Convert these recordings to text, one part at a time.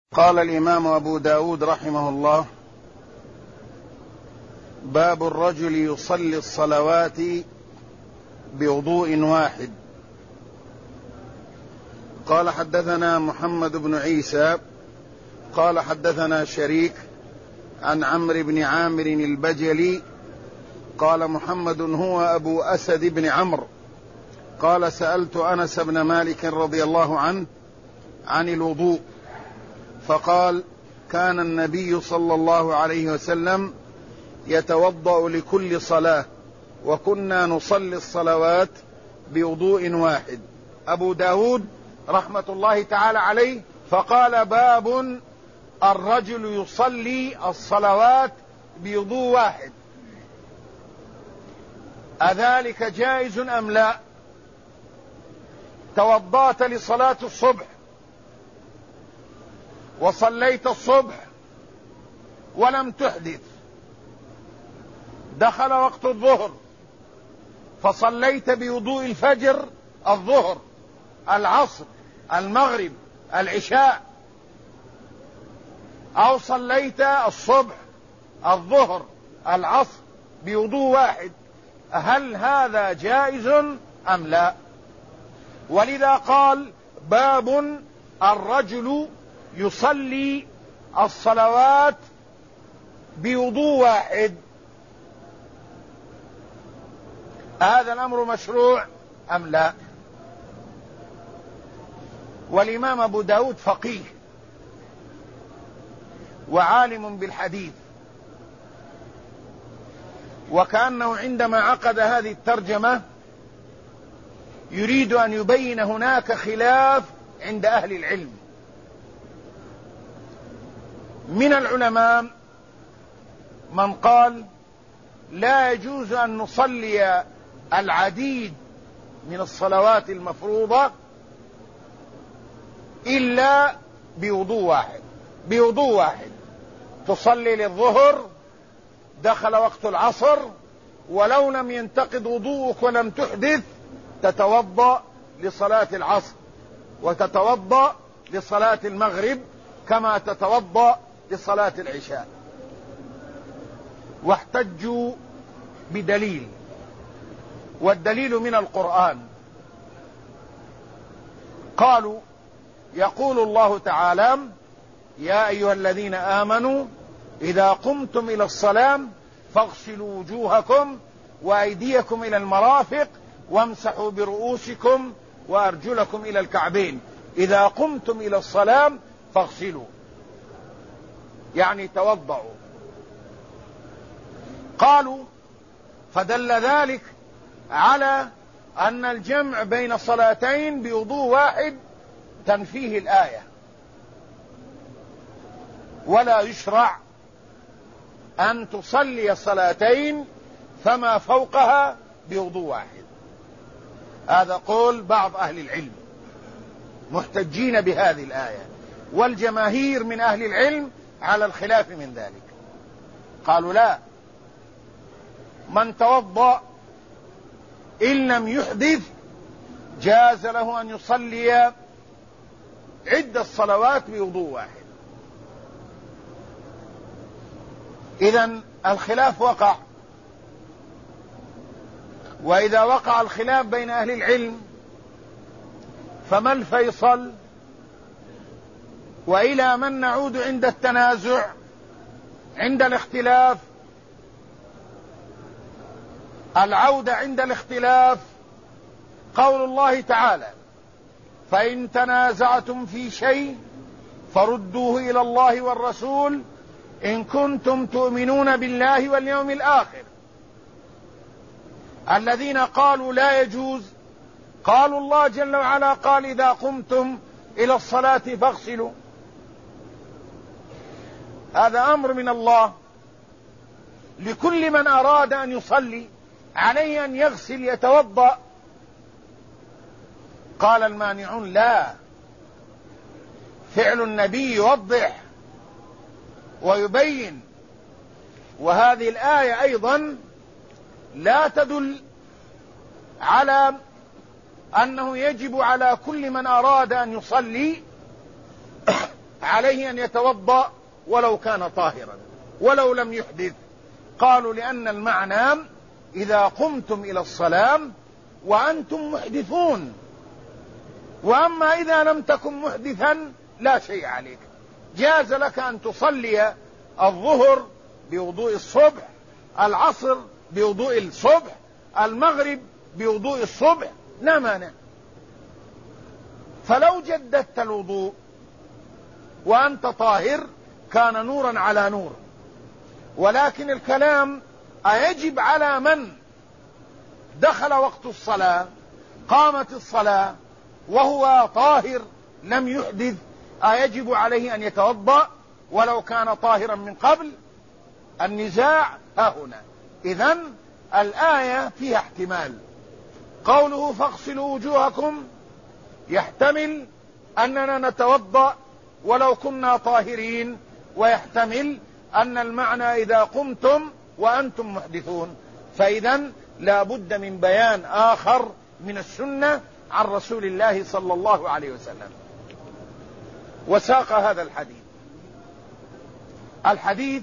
قال الإمام أبو داود رحمه الله: باب الرجل يصلي الصلوات بوضوء واحد. قال: حدثنا محمد بن عيسى قال: حدثنا شريك عن عمرو بن عامر البجلي قال: محمد هو أبو أسد بن عمرو قال: سألت أنس بن مالك رضي الله عنه عن الوضوء، فقال: كان النبي صلى الله عليه وسلم يتوضأ لكل صلاة، وكنا نصلي الصلوات بوضوء واحد. أبو داود رحمة الله تعالى عليه فقال: باب الرجل يصلي الصلوات بوضوء واحد، أذلك جائز أم لا؟ توضأت لصلاة الصبح وصليت الصبح ولم تحدث، دخل وقت الظهر فصليت بوضوء الفجر الظهر العصر المغرب العشاء، أو صليت الصبح الظهر العصر بوضوء واحد، هل هذا جائز أم لا؟ ولذا قال: باب الرجل يصلي الصلوات بوضوء واحد، هذا الأمر مشروع أم لا؟ والإمام أبو داود فقيه وعالم بالحديث، وكأنه عندما عقد هذه الترجمة يريد أن يبين هناك خلاف عند أهل العلم. من العلماء من قال: لا يجوز أن نصلي العديد من الصلوات المفروضة إلا بوضوء واحد. بوضوء واحد تصلي للظهر، دخل وقت العصر ولو لم ينتقض وضوءك ولم تحدث، تتوضأ لصلاة العصر وتتوضأ لصلاة المغرب كما تتوضأ لصلاة العشاء. واحتجوا بدليل، والدليل من القرآن. قالوا: يقول الله تعالى: يا أيها الذين آمنوا إذا قمتم إلى الصلاة فاغسلوا وجوهكم وأيديكم إلى المرافق وامسحوا برؤوسكم وأرجلكم إلى الكعبين. إذا قمتم إلى الصلاة فاغسلوا، يعني توضعوا. قالوا: فدل ذلك على أن الجمع بين صلاتين بوضوء واحد تنفيه الآية، ولا يشرع أن تصلي صلاتين فما فوقها بوضوء واحد. هذا قول بعض أهل العلم محتجين بهذه الآية، والجماهير من أهل العلم على الخلاف من ذلك. قالوا: لا، من توضأ إن لم يحدث جاز له أن يصلي عدة صلوات بوضوء واحد. إذن الخلاف وقع، وإذا وقع الخلاف بين أهل العلم فما الفيصل؟ وإلى من نعود عند التنازع، عند الاختلاف؟ العودة عند الاختلاف قول الله تعالى: فإن تنازعتم في شيء فردوه إلى الله والرسول إن كنتم تؤمنون بالله واليوم الآخر. الذين قالوا لا يجوز قالوا الله جل وعلا قال: إذا قمتم إلى الصلاة فاغسلوا. هذا أمر من الله لكل من أراد أن يصلي، عليه أن يغسل يتوضأ. قال المانعون: لا، فعل النبي يوضح ويبين. وهذه الآية أيضا لا تدل على أنه يجب على كل من أراد أن يصلي عليه أن يتوضأ ولو كان طاهرا ولو لم يحدث؟ قالوا لأن المعنى إذا قمتم إلى الصلاة وأنتم محدثون، وأما إذا لم تكن محدثا لا شيء عليك، جاز لك أن تصلي الظهر بوضوء الصبح، العصر بوضوء الصبح، المغرب بوضوء الصبح، لا مانع. فلو جددت الوضوء وأنت طاهر كان نورا على نور. ولكن الكلام أيجب على من دخل وقت الصلاة قامت الصلاة وهو طاهر لم يحدث أيجب عليه أن يتوضأ ولو كان طاهرا من قبل؟ النزاع ها هنا. إذن الآية فيها احتمال. قوله فاغسلوا وجوهكم يحتمل أننا نتوضأ ولو كنا طاهرين، ويحتمل أن المعنى إذا قمتم وأنتم محدثون. فإذن لا بد من بيان آخر من السنة عن رسول الله صلى الله عليه وسلم. وساق هذا الحديث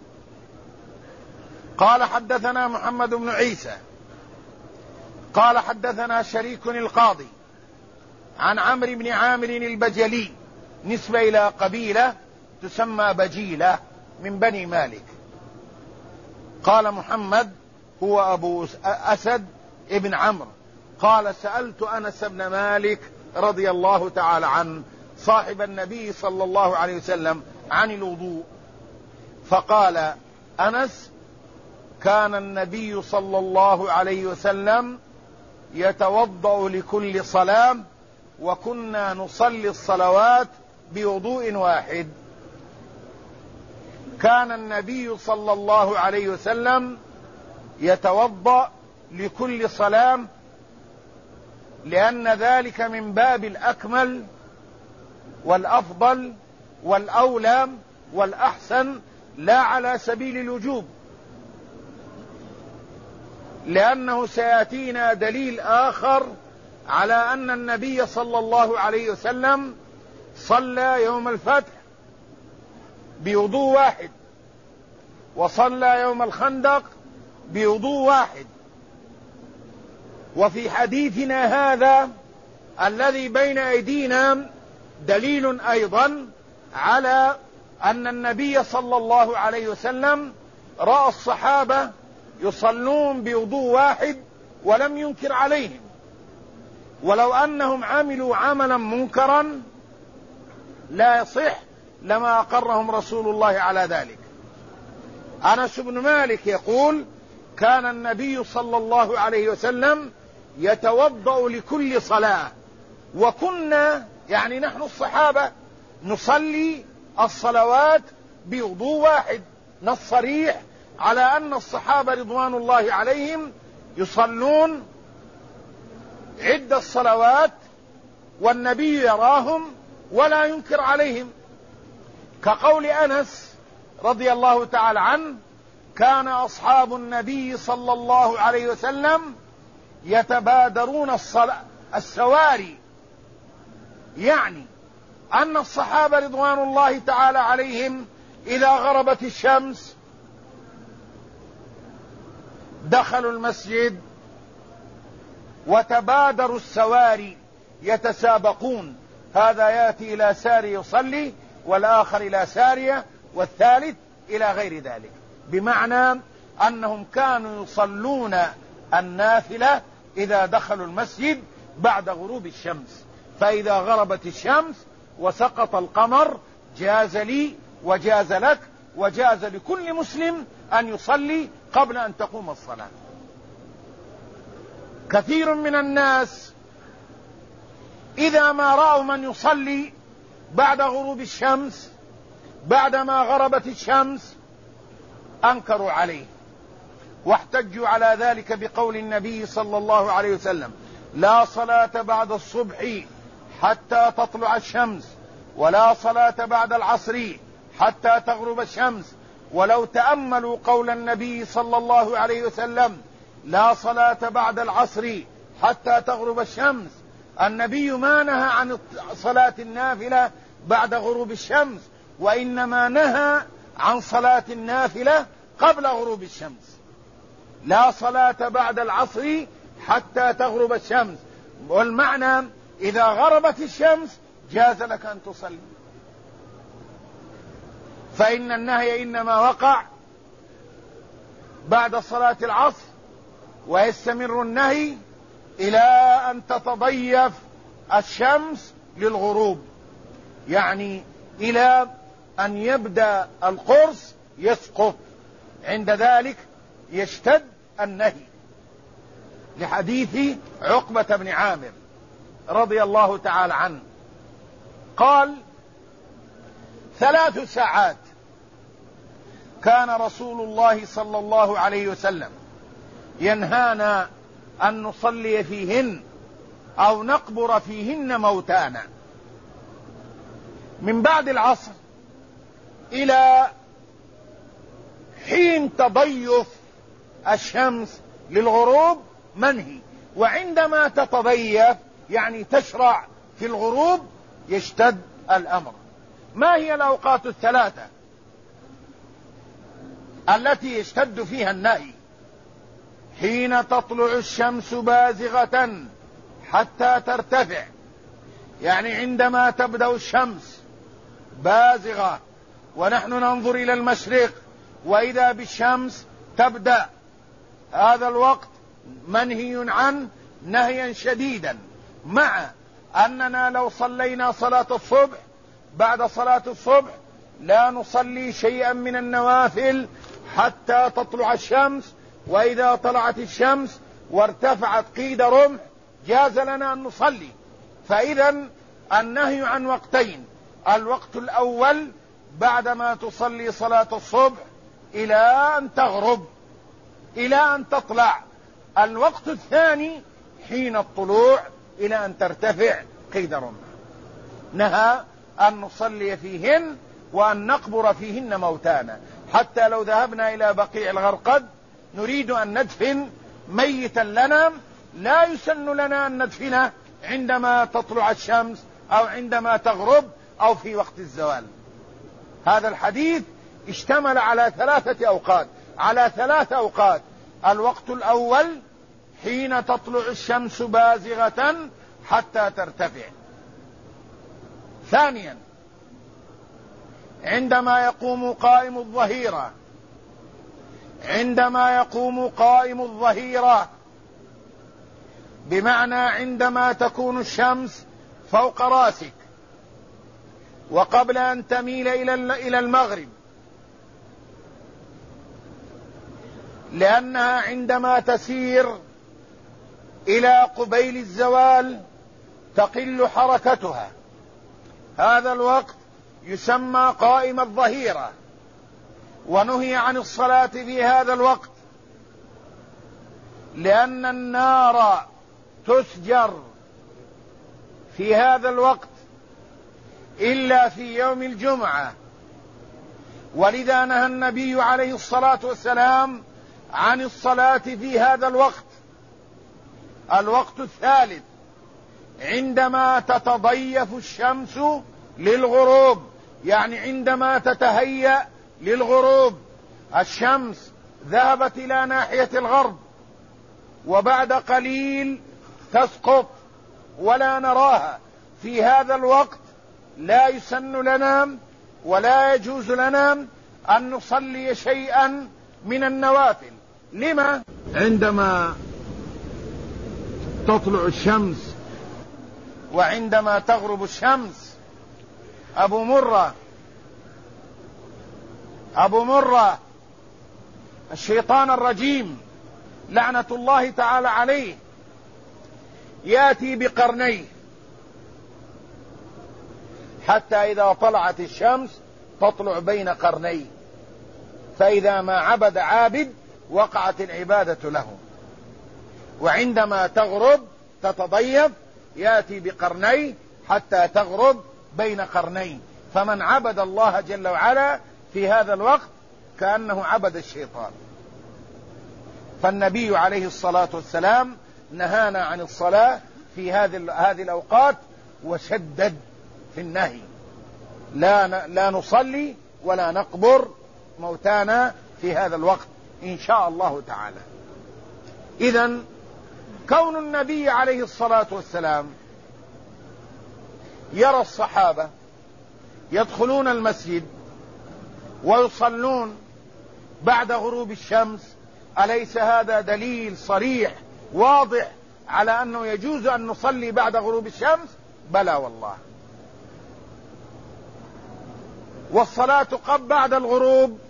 قال حدثنا محمد بن عيسى قال حدثنا شريك القاضي عن عمرو بن عامر البجلي، نسبة إلى قبيلة تسمى بجيلة من بني مالك. قال محمد هو أبو أسد ابن عمرو قال سألت أنس بن مالك رضي الله تعالى عنه صاحب النبي صلى الله عليه وسلم عن الوضوء، فقال أنس كان النبي صلى الله عليه وسلم يتوضأ لكل صلاة وكنا نصلي الصلوات بوضوء واحد. كان النبي صلى الله عليه وسلم يتوضأ لكل صلاة لأن ذلك من باب الأكمل والأفضل والأولى والأحسن، لا على سبيل الوجوب، لأنه سيأتينا دليل آخر على أن النبي صلى الله عليه وسلم صلى يوم الفتح بوضوء واحد، وصلى يوم الخندق بوضوء واحد. وفي حديثنا هذا الذي بين أيدينا دليل أيضا على أن النبي صلى الله عليه وسلم رأى الصحابة يصلون بوضوء واحد ولم ينكر عليهم، ولو أنهم عملوا عملا منكرا لا يصح لما أقرهم رسول الله على ذلك. أنس بن مالك يقول كان النبي صلى الله عليه وسلم يتوضأ لكل صلاة، وكنا يعني نحن الصحابة نصلي الصلوات بوضوء واحد. نص صريح على أن الصحابة رضوان الله عليهم يصلون عدة الصلوات والنبي يراهم ولا ينكر عليهم، كقول أنس رضي الله تعالى عنه كان أصحاب النبي صلى الله عليه وسلم يتبادرون السواري، يعني أن الصحابة رضوان الله تعالى عليهم إذا غربت الشمس دخلوا المسجد وتبادروا السواري يتسابقون، هذا يأتي إلى ساري يصلي والآخر إلى سارية والثالث إلى غير ذلك، بمعنى أنهم كانوا يصلون النافلة إذا دخلوا المسجد بعد غروب الشمس، فإذا غربت الشمس وسقط القمر جاز لي وجاز لك وجاز لكل مسلم أن يصلي قبل أن تقوم الصلاة. كثير من الناس إذا ما رأوا من يصلي بعد غروب الشمس بعدما غربت الشمس أنكروا عليه، واحتجوا على ذلك بقول النبي صلى الله عليه وسلم لا صلاة بعد الصبح حتى تطلع الشمس، ولا صلاة بعد العصر حتى تغرب الشمس. ولو تأملوا قول النبي صلى الله عليه وسلم لا صلاة بعد العصر حتى تغرب الشمس، النبي ما نهى عن صلاة النافلة بعد غروب الشمس، وإنما نهى عن صلاة النافلة قبل غروب الشمس. لا صلاة بعد العصر حتى تغرب الشمس، والمعنى إذا غربت الشمس جاز لك أن تصلي، فإن النهي إنما وقع بعد صلاة العصر، ويستمر النهي إلى أن تتضيف الشمس للغروب، يعني إلى أن يبدأ القرص يسقط، عند ذلك يشتد النهي، لحديث عقبة بن عامر رضي الله تعالى عنه قال: 3 ساعات كان رسول الله صلى الله عليه وسلم ينهانا أن نصلي فيهن أو نقبر فيهن موتانا، من بعد العصر إلى حين تضيف الشمس للغروب منهي، وعندما تتضيف يعني تشرع في الغروب يشتد الأمر. ما هي الأوقات ال3 التي يشتد فيها النهي؟ حين تطلع الشمس بازغة حتى ترتفع، يعني عندما تبدأ الشمس بازغة ونحن ننظر إلى المشرق وإذا بالشمس تبدأ، هذا الوقت منهي عنه نهيا شديدا، مع أننا لو صلينا صلاة الصبح بعد صلاة الصبح لا نصلي شيئا من النوافل حتى تطلع الشمس، وإذا طلعت الشمس وارتفعت قيد رمح جاز لنا أن نصلي. فإذا النهي عن وقتين: الوقت الأول بعدما تصلي صلاة الصبح إلى أن تغرب، إلى أن تطلع. الوقت الثاني حين الطلوع إلى أن ترتفع قيد رمح. نهى أن نصلي فيهن وأن نقبر فيهن موتانا، حتى لو ذهبنا إلى بقيع الغرقد نريد أن ندفن ميتا لنا لا يسن لنا أن ندفنه عندما تطلع الشمس أو عندما تغرب أو في وقت الزوال. هذا الحديث اشتمل على 3 أوقات، على 3 أوقات: الوقت الأول حين تطلع الشمس بازغة حتى ترتفع، ثانيا عندما يقوم قائم الظهيرة، عندما يقوم قائم الظهيرة بمعنى عندما تكون الشمس فوق راسك وقبل أن تميل إلى المغرب، لأنها عندما تسير إلى قبيل الزوال تقل حركتها، هذا الوقت يسمى قائم الظهيرة، ونهي عن الصلاة في هذا الوقت، لأن النار تسجر في هذا الوقت إلا في يوم الجمعة، ولذا نهى النبي عليه الصلاة والسلام عن الصلاة في هذا الوقت. الوقت الثالث عندما تتضيف الشمس للغروب، يعني عندما تتهيأ للغروب، الشمس ذهبت إلى ناحية الغرب وبعد قليل تسقط ولا نراها، في هذا الوقت لا يسن لنا ولا يجوز لنا أن نصلي شيئا من النوافل. لما؟ عندما تطلع الشمس وعندما تغرب الشمس. أبو مرة الشيطان الرجيم لعنة الله تعالى عليه يأتي بقرنيه، حتى إذا طلعت الشمس تطلع بين قرنيه، فإذا ما عبد عابد وقعت العبادة له، وعندما تغرب تتضيف يأتي بقرنيه حتى تغرب بين قرنين، فمن عبد الله جل وعلا في هذا الوقت كأنه عبد الشيطان. فالنبي عليه الصلاة والسلام نهانا عن الصلاة في هذه الأوقات وشدد في النهي، لا نصلي ولا نقبر موتانا في هذا الوقت إن شاء الله تعالى. إذن كون النبي عليه الصلاة والسلام يرى الصحابة يدخلون المسجد ويصلون بعد غروب الشمس، أليس هذا دليل صريح واضح على أنه يجوز أن نصلي بعد غروب الشمس؟ بلى والله. والصلاة بعد الغروب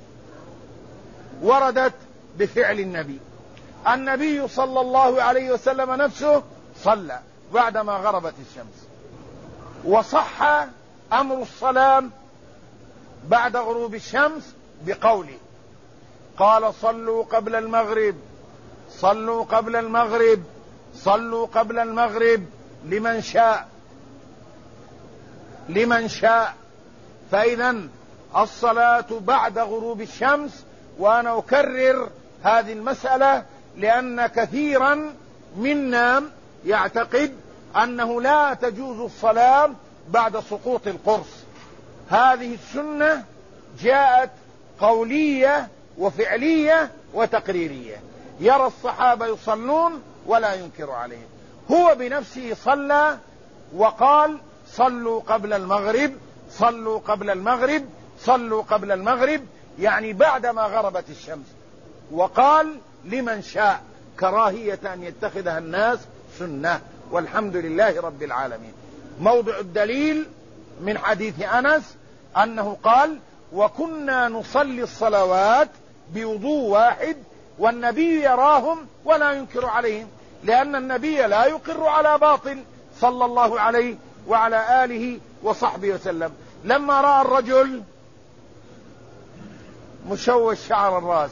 وردت بفعل النبي صلى الله عليه وسلم نفسه صلى بعدما غربت الشمس، وصح أمر الصلاة بعد غروب الشمس بقوله قال صلوا قبل المغرب، صلوا قبل المغرب، صلوا قبل المغرب لمن شاء. فإذا الصلاة بعد غروب الشمس، وأنا أكرر هذه المسألة لأن كثيرا منا يعتقد أنه لا تجوز الصلاة بعد سقوط القرص. هذه السنة جاءت قولية وفعلية وتقريرية، يرى الصحابة يصلون ولا ينكر عليهم. هو بنفسه صلى وقال صلوا قبل المغرب، صلوا قبل المغرب، صلوا قبل المغرب، يعني بعدما غربت الشمس، وقال لمن شاء، كراهية أن يتخذها الناس سنة، والحمد لله رب العالمين. موضع الدليل من حديث أنس أنه قال وكنا نصلي الصلوات بوضوء واحد والنبي يراهم ولا ينكر عليهم، لأن النبي لا يقر على باطل صلى الله عليه وعلى آله وصحبه وسلم. لما رأى الرجل مشوش شعر الرأس،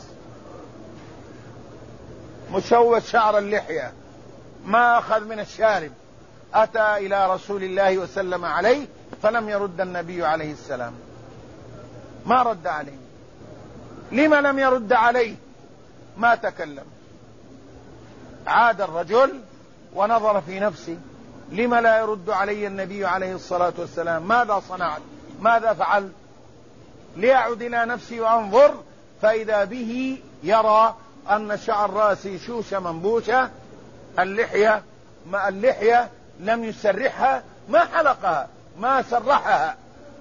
مشوش شعر اللحية، ما أخذ من الشارب، أتى إلى رسول الله وسلم عليه، فلم يرد النبي عليه السلام، ما رد عليه. لما لم يرد عليه؟ ما تكلم. عاد الرجل ونظر في نفسه، لما لا يرد علي النبي عليه الصلاة والسلام؟ ماذا صنعت؟ ماذا فعلت؟ ليعد إلى نفسي وأنظر، فإذا به يرى أن شعر رأسي شوشة منبوشة، اللحية لم يسرحها، ما حلقها، ما سرحها،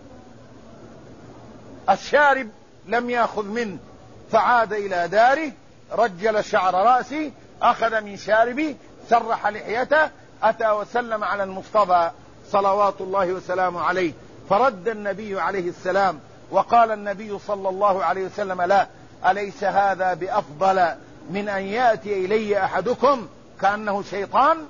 الشارب لم يأخذ منه، فعاد إلى داره، رجل شعر رأسي، أخذ من شاربي، سرح لحيته، أتى وسلم على المصطفى صلوات الله وسلامه عليه، فرد النبي عليه السلام، وقال النبي صلى الله عليه وسلم لا، أليس هذا بأفضل من أن يأتي إلي أحدكم كأنه شيطان؟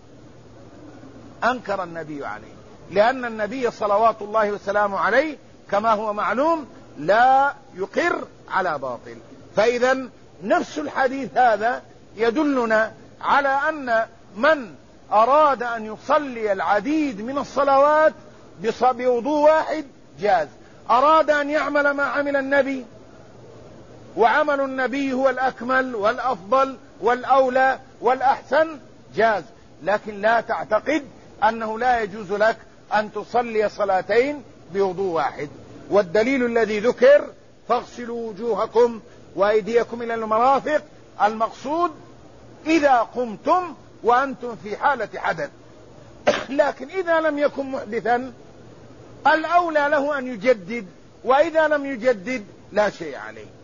أنكر النبي عليه، لأن النبي صلوات الله وسلامه عليه كما هو معلوم لا يقر على باطل. فإذا نفس الحديث هذا يدلنا على أن من أراد أن يصلي العديد من الصلوات بوضوء واحد جاز، أراد أن يعمل ما عمل النبي، وعمل النبي هو الأكمل والأفضل والأولى والأحسن، جاز. لكن لا تعتقد أنه لا يجوز لك أن تصلي صلاتين بوضوء واحد. والدليل الذي ذكر فاغسلوا وجوهكم وأيديكم إلى المرافق، المقصود إذا قمتم وأنتم في حالة حدث. لكن إذا لم يكن محدثا الأولى له أن يجدد، وإذا لم يجدد لا شيء عليه.